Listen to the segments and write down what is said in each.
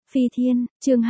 Phi Thiên, chương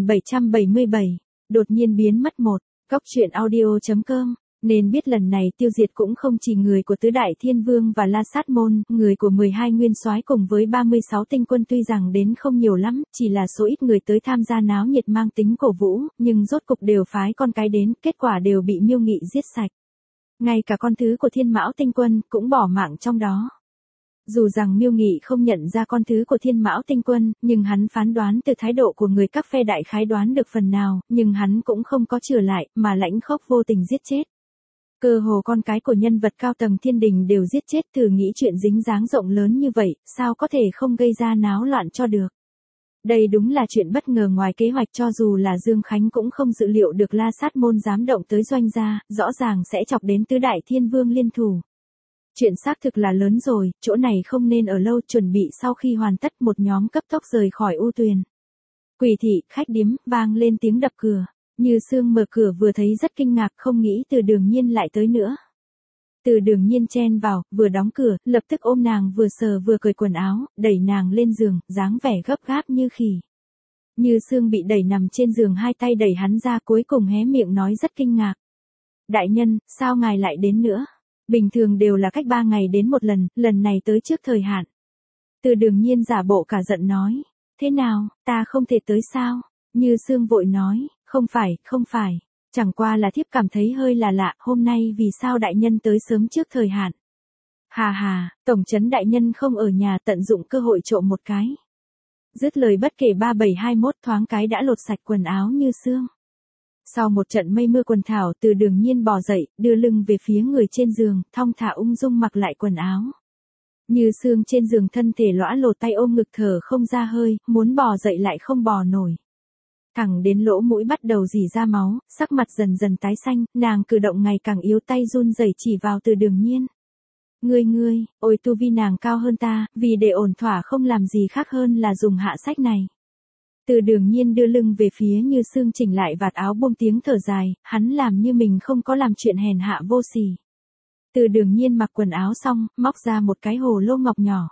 2777, đột nhiên biến mất một. Góc truyện audio.com. Nên biết lần này tiêu diệt cũng không chỉ người của Tứ Đại Thiên Vương và La Sát Môn, người của 12 nguyên soái cùng với 36 tinh quân tuy rằng đến không nhiều lắm, chỉ là số ít người tới tham gia náo nhiệt mang tính cổ vũ, nhưng rốt cục đều phái con cái đến, kết quả đều bị Miêu Nghị giết sạch. Ngay cả con thứ của Thiên Mão tinh quân cũng bỏ mạng trong đó. Dù rằng Miêu Nghị không nhận ra con thứ của Thiên Mão tinh quân, nhưng hắn phán đoán từ thái độ của người các phe đại khái đoán được phần nào, nhưng hắn cũng không có trở lại, mà lãnh khốc vô tình giết chết. Cơ hồ con cái của nhân vật cao tầng thiên đình đều giết chết, thử nghĩ chuyện dính dáng rộng lớn như vậy, sao có thể không gây ra náo loạn cho được. Đây đúng là chuyện bất ngờ ngoài kế hoạch, cho dù là Dương Khánh cũng không dự liệu được La Sát Môn dám động tới doanh gia, rõ ràng sẽ chọc đến Tứ Đại Thiên Vương liên thủ. Chuyện xác thực là lớn rồi, chỗ này không nên ở lâu, chuẩn bị sau khi hoàn tất một nhóm cấp tốc rời khỏi U Tuyền. Quỷ thị, khách điếm, vang lên tiếng đập cửa. Như Sương mở cửa vừa thấy rất kinh ngạc, không nghĩ Từ Đường Nhiên lại tới nữa. Từ Đường Nhiên chen vào, vừa đóng cửa, lập tức ôm nàng vừa sờ vừa cởi quần áo, đẩy nàng lên giường, dáng vẻ gấp gáp như khỉ. Như Sương bị đẩy nằm trên giường, hai tay đẩy hắn ra, cuối cùng hé miệng nói rất kinh ngạc. Đại nhân, sao ngài lại đến nữa? Bình thường đều là cách 3 ngày đến một lần, lần này tới trước thời hạn. Từ Đường Nhiên giả bộ cả giận nói. Thế nào, ta không thể tới sao? Như Sương vội nói. Không phải. Chẳng qua là thiếp cảm thấy hơi là lạ, hôm nay vì sao đại nhân tới sớm trước thời hạn? Hà, tổng trấn đại nhân không ở nhà, tận dụng cơ hội trộm một cái. Dứt lời bất kể 3721 thoáng cái đã lột sạch quần áo Như Sương. Sau một trận mây mưa quần thảo, Từ Đường Nhiên bò dậy, đưa lưng về phía người trên giường, thong thả ung dung mặc lại quần áo. Như Sương trên giường thân thể lõa lồ, tay ôm ngực thở không ra hơi, muốn bò dậy lại không bò nổi. Thẳng đến lỗ mũi bắt đầu rỉ ra máu, sắc mặt dần dần tái xanh, nàng cử động ngày càng yếu, tay run rẩy chỉ vào Từ Đường Nhiên. Ngươi, ôi tu vi nàng cao hơn ta, vì để ổn thỏa không làm gì khác hơn là dùng hạ sách này. Từ Đường Nhiên đưa lưng về phía Như Sương, chỉnh lại vạt áo, buông tiếng thở dài, hắn làm như mình không có làm chuyện hèn hạ vô sỉ. Từ Đường Nhiên mặc quần áo xong, móc ra một cái hồ lô ngọc nhỏ.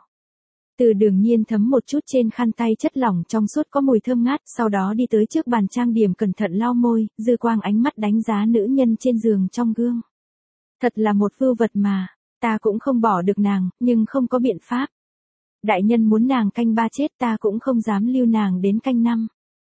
Từ Đường Nhiên thấm một chút trên khăn tay chất lỏng trong suốt có mùi thơm ngát, sau đó đi tới trước bàn trang điểm cẩn thận lau môi, dư quang ánh mắt đánh giá nữ nhân trên giường trong gương. Thật là một vưu vật mà, ta cũng không bỏ được nàng, nhưng không có biện pháp. Đại nhân muốn nàng canh 3 chết, ta cũng không dám lưu nàng đến canh 5.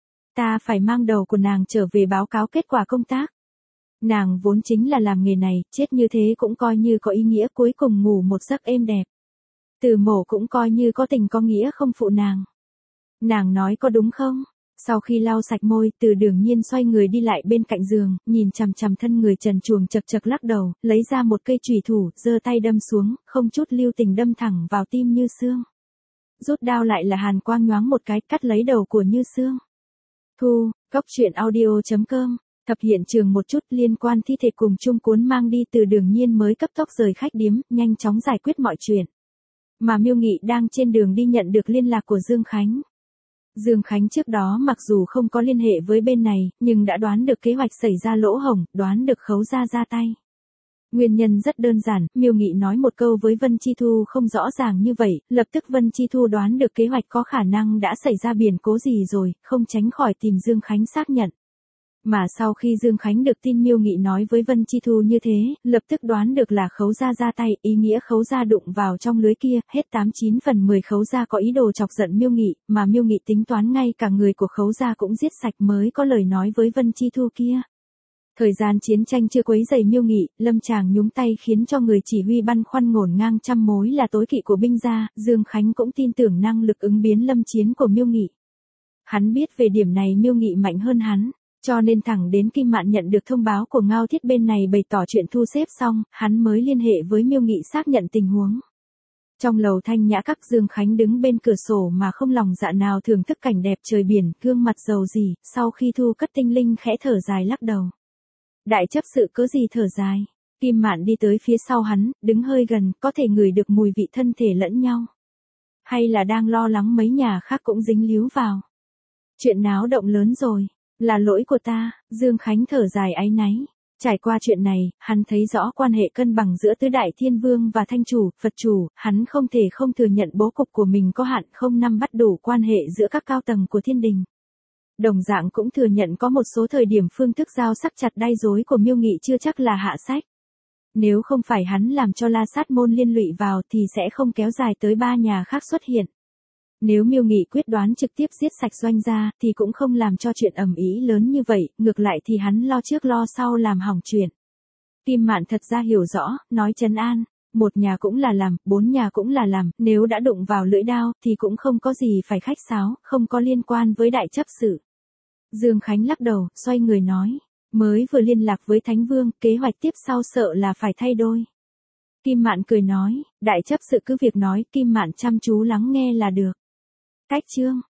Ta phải mang đầu của nàng trở về báo cáo kết quả công tác. Nàng vốn chính là làm nghề này, chết như thế cũng coi như có ý nghĩa, cuối cùng ngủ một giấc êm đẹp. Từ Mổ cũng coi như có tình có nghĩa không phụ nàng. Nàng nói có đúng không? Sau khi lau sạch môi, Từ Đường Nhiên xoay người đi lại bên cạnh giường, nhìn chằm chằm thân người trần truồng, chật chật lắc đầu, lấy ra một cây chùy thủ, giơ tay đâm xuống, không chút lưu tình đâm thẳng vào tim Như Sương. Rút đao lại là hàn quang nhoáng một cái, cắt lấy đầu của Như Sương. Thu, góc truyện audio.com. Thập hiện trường một chút liên quan thi thể cùng chung cuốn mang đi, Từ Đường Nhiên mới cấp tốc rời khách điếm, nhanh chóng giải quyết mọi chuyện. Mà Miêu Nghị đang trên đường đi nhận được liên lạc của Dương Khánh. Dương Khánh trước đó mặc dù không có liên hệ với bên này, nhưng đã đoán được kế hoạch xảy ra lỗ hổng, đoán được Khấu gia ra tay. Nguyên nhân rất đơn giản, Miêu Nghị nói một câu với Vân Chi Thu không rõ ràng như vậy, lập tức Vân Chi Thu đoán được kế hoạch có khả năng đã xảy ra biến cố gì rồi, không tránh khỏi tìm Dương Khánh xác nhận. Mà sau khi Dương Khánh được tin Miêu Nghị nói với Vân Chi Thu như thế, lập tức đoán được là Khấu gia ra tay, ý nghĩa Khấu gia đụng vào trong lưới kia, hết 89 phần 10 Khấu gia có ý đồ chọc giận Miêu Nghị, mà Miêu Nghị tính toán ngay cả người của Khấu gia cũng giết sạch mới có lời nói với Vân Chi Thu kia. Thời gian chiến tranh chưa quấy rầy Miêu Nghị, lâm chàng nhúng tay khiến cho người chỉ huy băn khoăn ngổn ngang trăm mối là tối kỵ của binh gia, Dương Khánh cũng tin tưởng năng lực ứng biến lâm chiến của Miêu Nghị. Hắn biết về điểm này Miêu Nghị mạnh hơn hắn. Cho nên thẳng đến Kim Mạn nhận được thông báo của Ngao Thiết bên này bày tỏ chuyện thu xếp xong, hắn mới liên hệ với Miêu Nghị xác nhận tình huống. Trong lầu Thanh Nhã Các, Dương Khánh đứng bên cửa sổ mà không lòng dạ nào thưởng thức cảnh đẹp trời biển, gương mặt dầu dỉ, sau khi thu cất tinh linh khẽ thở dài lắc đầu. Đại chấp sự cớ gì thở dài? Kim Mạn đi tới phía sau hắn, đứng hơi gần, có thể ngửi được mùi vị thân thể lẫn nhau. Hay là đang lo lắng mấy nhà khác cũng dính líu vào? Chuyện náo động lớn rồi. Là lỗi của ta, Dương Khánh thở dài áy náy. Trải qua chuyện này, hắn thấy rõ quan hệ cân bằng giữa Tứ Đại Thiên Vương và Thanh Chủ, Phật Chủ, hắn không thể không thừa nhận bố cục của mình có hạn, không nắm bắt đủ quan hệ giữa các cao tầng của thiên đình. Đồng dạng cũng thừa nhận có một số thời điểm phương thức dao sắc chặt đay rối của Miêu Nghị chưa chắc là hạ sách. Nếu không phải hắn làm cho La Sát Môn liên lụy vào thì sẽ không kéo dài tới 3 nhà khác xuất hiện. Nếu Miêu Nghị quyết đoán trực tiếp giết sạch Doanh gia thì cũng không làm cho chuyện ầm ĩ lớn như vậy, ngược lại thì hắn lo trước lo sau làm hỏng chuyện. Kim Mạn thật ra hiểu rõ, nói trấn an, một nhà cũng là làm, 4 nhà cũng là làm, nếu đã đụng vào lưỡi đao thì cũng không có gì phải khách sáo, không có liên quan với đại chấp sự. Dương Khánh lắc đầu, xoay người nói, mới vừa liên lạc với Thánh Vương, kế hoạch tiếp sau sợ là phải thay đổi. Kim Mạn cười nói, đại chấp sự cứ việc nói, Kim Mạn chăm chú lắng nghe là được. Cách chương